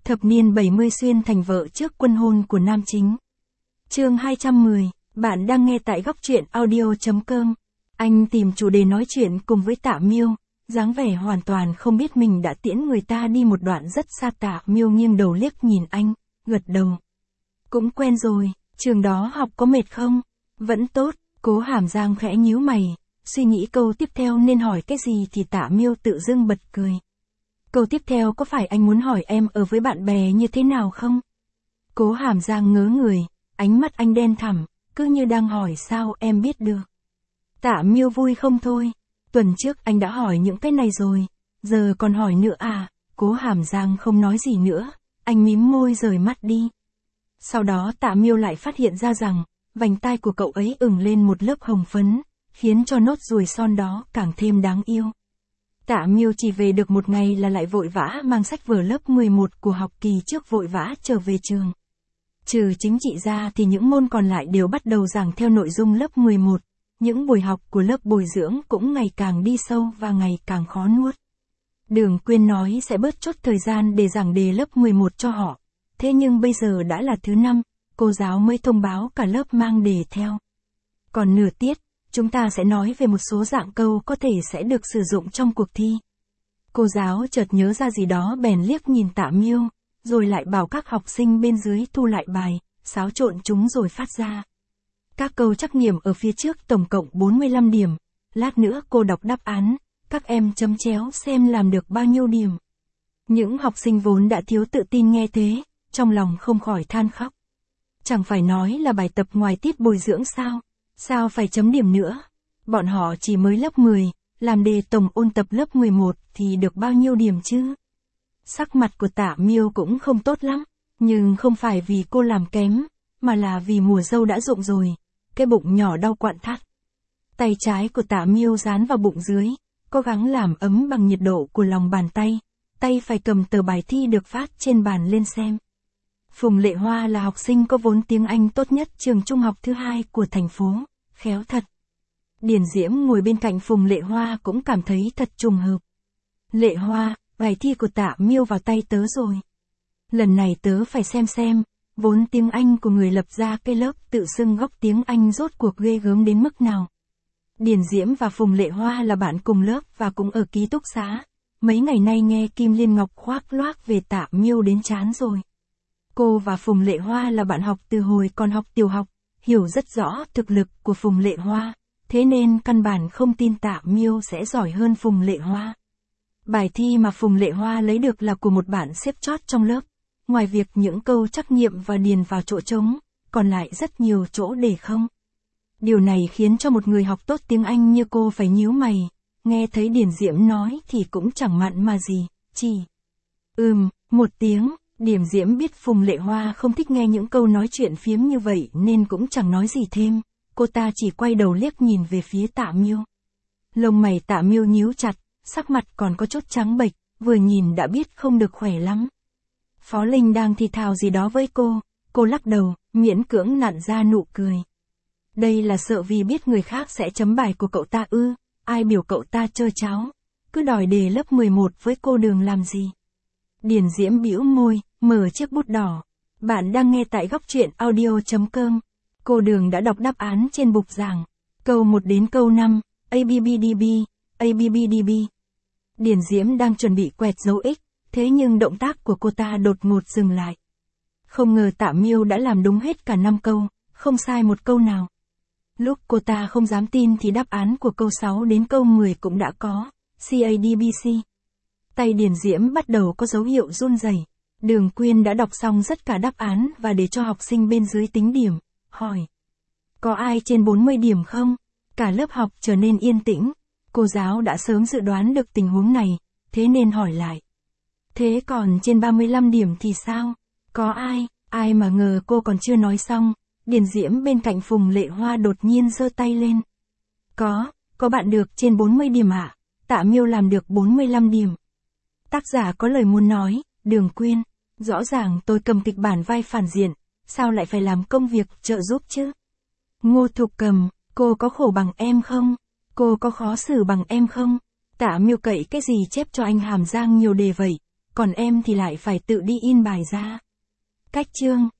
Thập niên 70 xuyên thành vợ trước quân hôn của nam chính. Chương 210, bạn đang nghe tại góc truyện audio.com. Anh tìm chủ đề nói chuyện cùng với Tạ Miêu, dáng vẻ hoàn toàn không biết mình đã tiễn người ta đi một đoạn rất xa. Tạ Miêu nghiêng đầu liếc nhìn anh, gật đầu. Cũng quen rồi, trường đó học có mệt không? Vẫn tốt. Cố Hàm Giang khẽ nhíu mày, suy nghĩ câu tiếp theo nên hỏi cái gì thì Tạ Miêu tự dưng bật cười. Câu tiếp theo có phải anh muốn hỏi em ở với bạn bè như thế nào không? Cố Hàm Giang ngớ người, ánh mắt anh đen thẳm, cứ như đang hỏi sao em biết được. Tạ Miêu vui không thôi, tuần trước anh đã hỏi những cái này rồi, giờ còn hỏi nữa à? Cố Hàm Giang không nói gì nữa, anh mím môi rời mắt đi. Sau đó Tạ Miêu lại phát hiện ra rằng, vành tai của cậu ấy ửng lên một lớp hồng phấn, khiến cho nốt ruồi son đó càng thêm đáng yêu. Tạ Miêu chỉ về được một ngày là lại vội vã mang sách vở lớp 11 của học kỳ trước vội vã trở về trường. Trừ chính trị ra thì những môn còn lại đều bắt đầu giảng theo nội dung lớp 11, những buổi học của lớp bồi dưỡng cũng ngày càng đi sâu và ngày càng khó nuốt. Đường Quyên nói sẽ bớt chốt thời gian để giảng đề lớp 11 cho họ, thế nhưng bây giờ đã là thứ 5, cô giáo mới thông báo cả lớp mang đề theo. Còn nửa tiết, chúng ta sẽ nói về một số dạng câu có thể sẽ được sử dụng trong cuộc thi. Cô giáo chợt nhớ ra gì đó bèn liếc nhìn Tạ Miêu, rồi lại bảo các học sinh bên dưới thu lại bài, xáo trộn chúng rồi phát ra. Các câu trắc nghiệm ở phía trước tổng cộng 45 điểm, lát nữa cô đọc đáp án, các em chấm chéo xem làm được bao nhiêu điểm. Những học sinh vốn đã thiếu tự tin nghe thế, trong lòng không khỏi than khóc. Chẳng phải nói là bài tập ngoài tiết bồi dưỡng sao? Sao phải chấm điểm nữa? Bọn họ chỉ mới lớp 10, làm đề tổng ôn tập lớp 11 thì được bao nhiêu điểm chứ? Sắc mặt của Tạ Miêu cũng không tốt lắm, nhưng không phải vì cô làm kém, mà là vì mùa dâu đã rụng rồi, cái bụng nhỏ đau quặn thắt. Tay trái của Tạ Miêu dán vào bụng dưới, cố gắng làm ấm bằng nhiệt độ của lòng bàn tay, tay phải cầm tờ bài thi được phát trên bàn lên xem. Phùng Lệ Hoa là học sinh có vốn tiếng Anh tốt nhất trường trung học thứ 2 của thành phố, khéo thật. Điền Diễm ngồi bên cạnh Phùng Lệ Hoa cũng cảm thấy thật trùng hợp. Lệ Hoa, bài thi của Tạ Miêu vào tay tớ rồi. Lần này tớ phải xem, vốn tiếng Anh của người lập ra cái lớp tự xưng gốc tiếng Anh rốt cuộc ghê gớm đến mức nào. Điền Diễm và Phùng Lệ Hoa là bạn cùng lớp và cũng ở ký túc xá. Mấy ngày nay nghe Kim Liên Ngọc khoác loác về Tạ Miêu đến chán rồi. Cô và Phùng Lệ Hoa là bạn học từ hồi còn học tiểu học, hiểu rất rõ thực lực của Phùng Lệ Hoa, thế nên căn bản không tin Tạ Miêu sẽ giỏi hơn Phùng Lệ Hoa. Bài thi mà Phùng Lệ Hoa lấy được là của một bạn xếp chót trong lớp, ngoài việc những câu trắc nghiệm và điền vào chỗ trống, còn lại rất nhiều chỗ để không. Điều này khiến cho một người học tốt tiếng Anh như cô phải nhíu mày, nghe thấy Điền Diễm nói thì cũng chẳng mặn mà gì, chỉ một tiếng. Điền Diễm biết Phùng Lệ Hoa không thích nghe những câu nói chuyện phiếm như vậy nên cũng chẳng nói gì thêm, cô ta chỉ quay đầu liếc nhìn về phía Tạ Miêu. Lông mày Tạ Miêu nhíu chặt, sắc mặt còn có chút trắng bệch, vừa nhìn đã biết không được khỏe lắm. Phó Linh đang thì thào gì đó với cô lắc đầu, miễn cưỡng nặn ra nụ cười. Đây là sợ vì biết người khác sẽ chấm bài của cậu ta ư, ai biểu cậu ta trơ cháo, cứ đòi đề lớp 11 với cô Đường làm gì. Điền Diễm bĩu môi, mở chiếc bút đỏ. Bạn đang nghe tại góc truyện audio.com. Cô Đường đã đọc đáp án trên bục giảng. Câu 1 đến câu 5, ABBDB. Điền Diễm đang chuẩn bị quẹt dấu X, thế nhưng động tác của cô ta đột ngột dừng lại. Không ngờ Tạ Miêu đã làm đúng hết cả 5 câu, không sai một câu nào. Lúc cô ta không dám tin thì đáp án của câu 6 đến câu 10 cũng đã có, CADBC. Tay Điền Diễm bắt đầu có dấu hiệu run rẩy. Đường Quyên đã đọc xong tất cả đáp án và để cho học sinh bên dưới tính điểm, hỏi. Có ai trên 40 điểm không? Cả lớp học trở nên yên tĩnh. Cô giáo đã sớm dự đoán được tình huống này, thế nên hỏi lại. Thế còn trên 35 điểm thì sao? Có ai mà ngờ cô còn chưa nói xong. Điền Diễm bên cạnh Phùng Lệ Hoa đột nhiên giơ tay lên. Có bạn được trên 40 điểm ạ? Tạ Miêu làm được 45 điểm. Tác giả có lời muốn nói, Đường Quyên, rõ ràng tôi cầm kịch bản vai phản diện, sao lại phải làm công việc trợ giúp chứ? Ngô Thục Cầm, cô có khổ bằng em không? Cô có khó xử bằng em không? Tạ Miêu cậy cái gì chép cho anh Hàm Giang nhiều đề vậy? còn em thì lại phải tự đi in bài ra. Cách chương